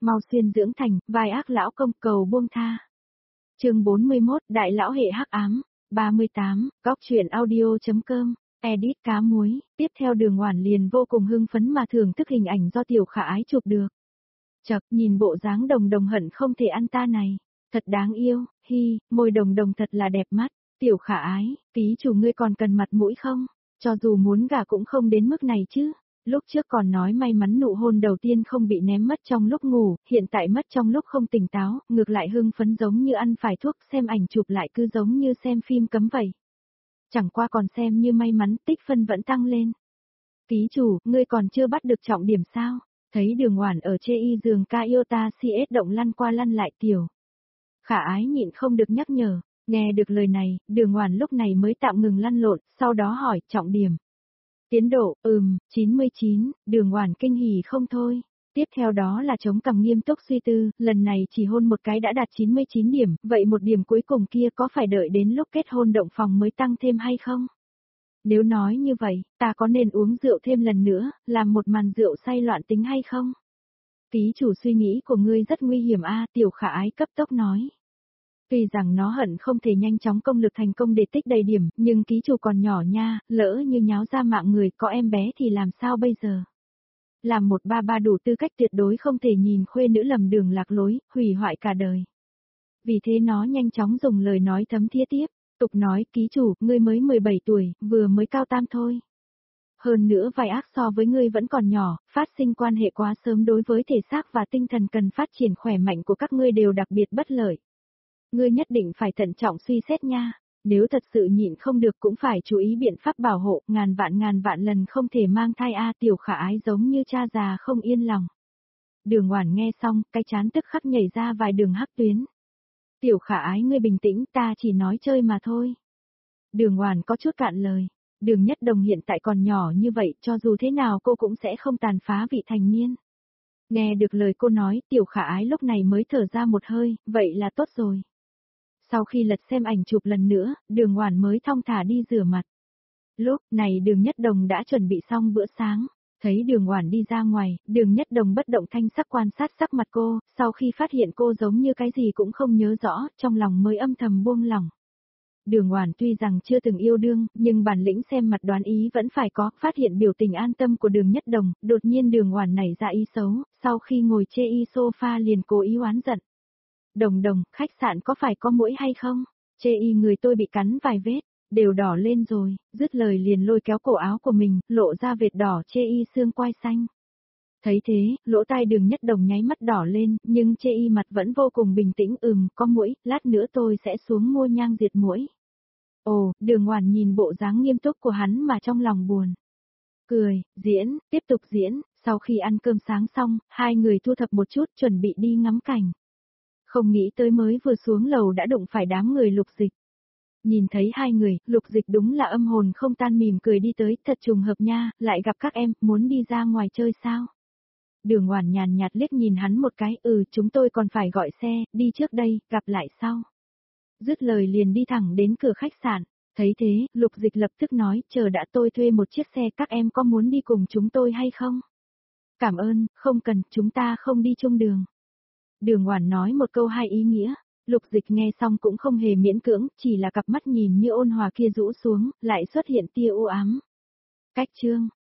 mau xuyên dưỡng thành, vai ác lão công cầu buông tha. Chương 41, Đại lão hệ hắc ám, 38, góc truyện audio.com, edit cá muối, tiếp theo Đường Oản liền vô cùng hưng phấn mà thưởng thức hình ảnh do Tiểu Khả Ái chụp được. Chậc, nhìn bộ dáng Đồng Đồng hận không thể ăn ta này, thật đáng yêu, hi, môi Đồng Đồng thật là đẹp mắt, Tiểu Khả Ái, ký chủ ngươi còn cần mặt mũi không? Cho dù muốn gả cũng không đến mức này chứ. Lúc trước còn nói may mắn nụ hôn đầu tiên không bị ném mất trong lúc ngủ, hiện tại mất trong lúc không tỉnh táo, ngược lại hưng phấn giống như ăn phải thuốc, xem ảnh chụp lại cứ giống như xem phim cấm vậy. Chẳng qua còn xem như may mắn, tích phân vẫn tăng lên. Ký chủ, ngươi còn chưa bắt được trọng điểm sao? Thấy Đường Oản ở chê y giường ca yêu ta CS động lăn qua lăn lại Tiểu Khả Ái nhịn không được nhắc nhở, nghe được lời này, Đường Oản lúc này mới tạm ngừng lăn lộn, sau đó hỏi, trọng điểm. Tiến độ, 99, Đường Oản kinh hỉ không thôi. Tiếp theo đó là chống cằm nghiêm túc suy tư, lần này chỉ hôn một cái đã đạt 99 điểm, vậy một điểm cuối cùng kia có phải đợi đến lúc kết hôn động phòng mới tăng thêm hay không? Nếu nói như vậy, ta có nên uống rượu thêm lần nữa, làm một màn rượu say loạn tính hay không? Ký chủ suy nghĩ của ngươi rất nguy hiểm a, Tiểu Khả Ái cấp tốc nói. Tuy rằng nó hận không thể nhanh chóng công lực thành công để tích đầy điểm, nhưng ký chủ còn nhỏ nha, lỡ như nháo ra mạng người có em bé thì làm sao bây giờ? Làm một ba ba đủ tư cách tuyệt đối không thể nhìn khuê nữ lầm đường lạc lối, hủy hoại cả đời. Vì thế nó nhanh chóng dùng lời nói thấm thía tiếp, tục nói ký chủ, ngươi mới 17 tuổi, vừa mới cao tam thôi. Hơn nữa vai ác so với ngươi vẫn còn nhỏ, phát sinh quan hệ quá sớm đối với thể xác và tinh thần cần phát triển khỏe mạnh của các ngươi đều đặc biệt bất lợi. Ngươi nhất định phải thận trọng suy xét nha, nếu thật sự nhịn không được cũng phải chú ý biện pháp bảo hộ, ngàn vạn lần không thể mang thai a. Tiểu Khả Ái giống như cha già không yên lòng. Đường Oản nghe xong, cái trán tức khắc nhảy ra vài đường hắc tuyến. Tiểu Khả Ái ngươi bình tĩnh, ta chỉ nói chơi mà thôi. Đường Oản có chút cạn lời, Đường Nhất Đồng hiện tại còn nhỏ như vậy, cho dù thế nào cô cũng sẽ không tàn phá vị thành niên. Nghe được lời cô nói, Tiểu Khả Ái lúc này mới thở ra một hơi, vậy là tốt rồi. Sau khi lật xem ảnh chụp lần nữa, Đường Oản mới thong thả đi rửa mặt. Lúc này Đường Nhất Đồng đã chuẩn bị xong bữa sáng, thấy Đường Oản đi ra ngoài, Đường Nhất Đồng bất động thanh sắc quan sát sắc mặt cô, sau khi phát hiện cô giống như cái gì cũng không nhớ rõ, trong lòng mới âm thầm buông lỏng. Đường Oản tuy rằng chưa từng yêu đương, nhưng bản lĩnh xem mặt đoán ý vẫn phải có, phát hiện biểu tình an tâm của Đường Nhất Đồng, đột nhiên Đường Oản nảy ra ý xấu, sau khi ngồi chê y sofa liền cố ý oán giận. Đồng Đồng, khách sạn có phải có muỗi hay không? Chê y người tôi bị cắn vài vết, đều đỏ lên rồi, dứt lời liền lôi kéo cổ áo của mình, lộ ra vệt đỏ chê y xương quai xanh. Thấy thế, lỗ tai Đường Nhất Đồng nháy mắt đỏ lên, nhưng chê y mặt vẫn vô cùng bình tĩnh, có muỗi, lát nữa tôi sẽ xuống mua nhang diệt muỗi. Ồ, Đường Oản nhìn bộ dáng nghiêm túc của hắn mà trong lòng buồn. Cười, diễn, tiếp tục diễn, sau khi ăn cơm sáng xong, hai người thu thập một chút chuẩn bị đi ngắm cảnh. Không nghĩ tới mới vừa xuống lầu đã đụng phải đám người Lục Dịch. Nhìn thấy hai người, Lục Dịch đúng là âm hồn không tan mỉm cười đi tới, thật trùng hợp nha, lại gặp các em, muốn đi ra ngoài chơi sao? Đường Oản nhàn nhạt liếc nhìn hắn một cái, chúng tôi còn phải gọi xe, đi trước đây, gặp lại sau. Dứt lời liền đi thẳng đến cửa khách sạn, thấy thế, Lục Dịch lập tức nói, chờ đã tôi thuê một chiếc xe, các em có muốn đi cùng chúng tôi hay không? Cảm ơn, không cần, chúng ta không đi chung đường. Đường Oản nói một câu hai ý nghĩa, Lục Dịch nghe xong cũng không hề miễn cưỡng, chỉ là cặp mắt nhìn như ôn hòa kia rũ xuống, lại xuất hiện tia u ám. Cách chương,